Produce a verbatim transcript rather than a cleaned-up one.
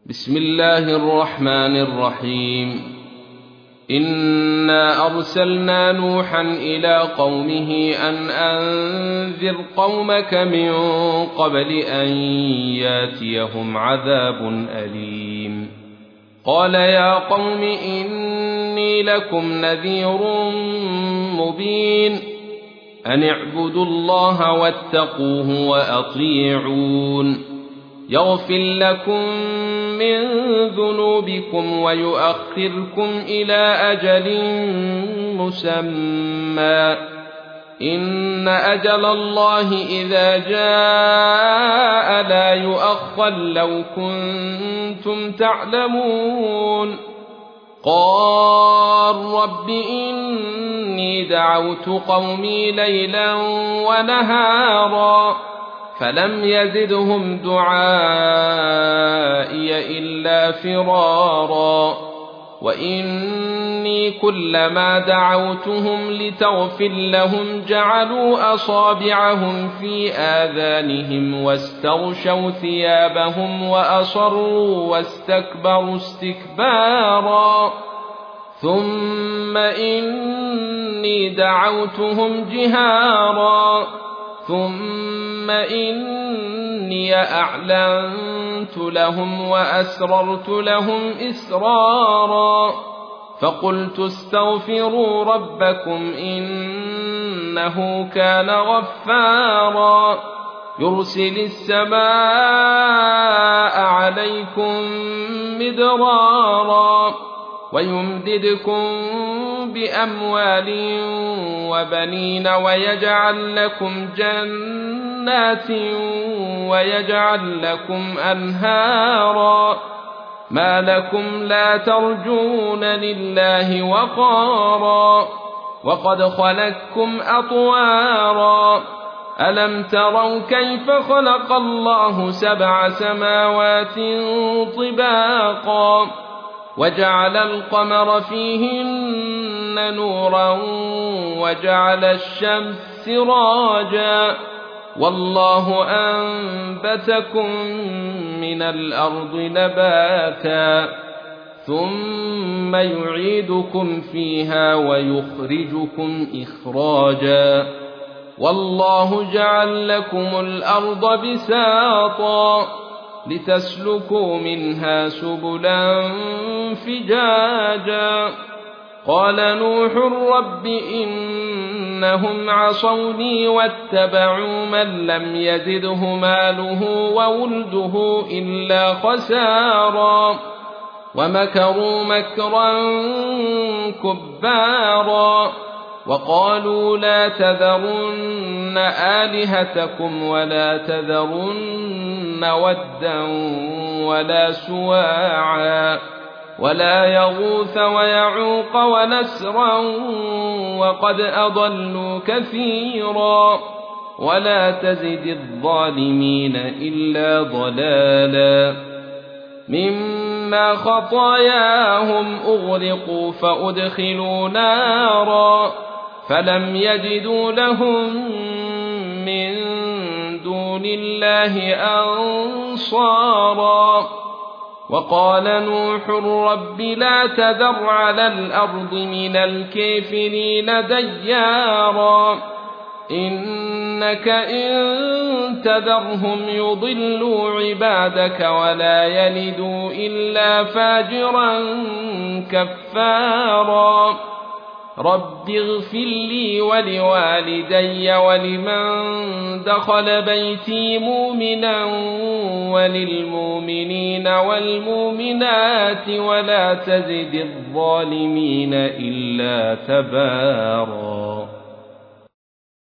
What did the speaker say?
بسم الله الرحمن الرحيم إنا أرسلنا نوحا إلى قومه أن أنذر قومك من قبل أن ياتيهم عذاب أليم قال يا قوم إني لكم نذير مبين أن اعبدوا الله واتقوه وأطيعون يغفر لكم من ذنوبكم ويؤخركم إلى أجل مسمى إن أجل الله إذا جاء لا يؤخر لو كنتم تعلمون قال رب إني دعوت قومي ليلا ونهارا فلم يزدهم دعائي إلا فرارا وإني كلما دعوتهم لتغفر لهم جعلوا أصابعهم في آذانهم واستغشوا ثيابهم وأصروا واستكبروا استكبارا ثم إني دعوتهم جهارا ثم إني أعلنت لهم وأسررت لهم إسرارا فقلت استغفروا ربكم إنه كان غفارا يرسل السماء عليكم مدرارا ويمددكم بأموال وبنين ويجعل لكم جنات ويجعل لكم أنهارا ما لكم لا ترجون لله وقارا وقد خلقكم أطوارا ألم تروا كيف خلق الله سبع سماوات طباقا وجعل القمر فيهن نورا وجعل الشمس سراجا والله أنبتكم من الأرض نباتا ثم يعيدكم فيها ويخرجكم إخراجا والله جعل لكم الأرض بساطا لتسلكوا منها سبلا فجاجا قال نوح رب إنهم عصوني واتبعوا من لم يزده ماله وولده إلا خسارا ومكروا مكرا كبارا وقالوا لا تذرن آلهتكم ولا تذرن ودا ولا سواعا ولا يغوث ويعوق ونسرا وقد أضلوا كثيرا ولا تزد الظالمين إلا ضلالا مما خطاياهم أغرقوا فأدخلوا نارا فلم يجدوا لهم من دون الله أنصارا وقال نوح رب لا تذر على الأرض من الكافرين ديارا إنك إن تذرهم يضلوا عبادك ولا يلدوا إلا فاجرا كفارا رب اغفر لي ولوالدي ولمن دخل بيتي مؤمنا وللمؤمنين والمؤمنات ولا تزد الظالمين إلا تبارا.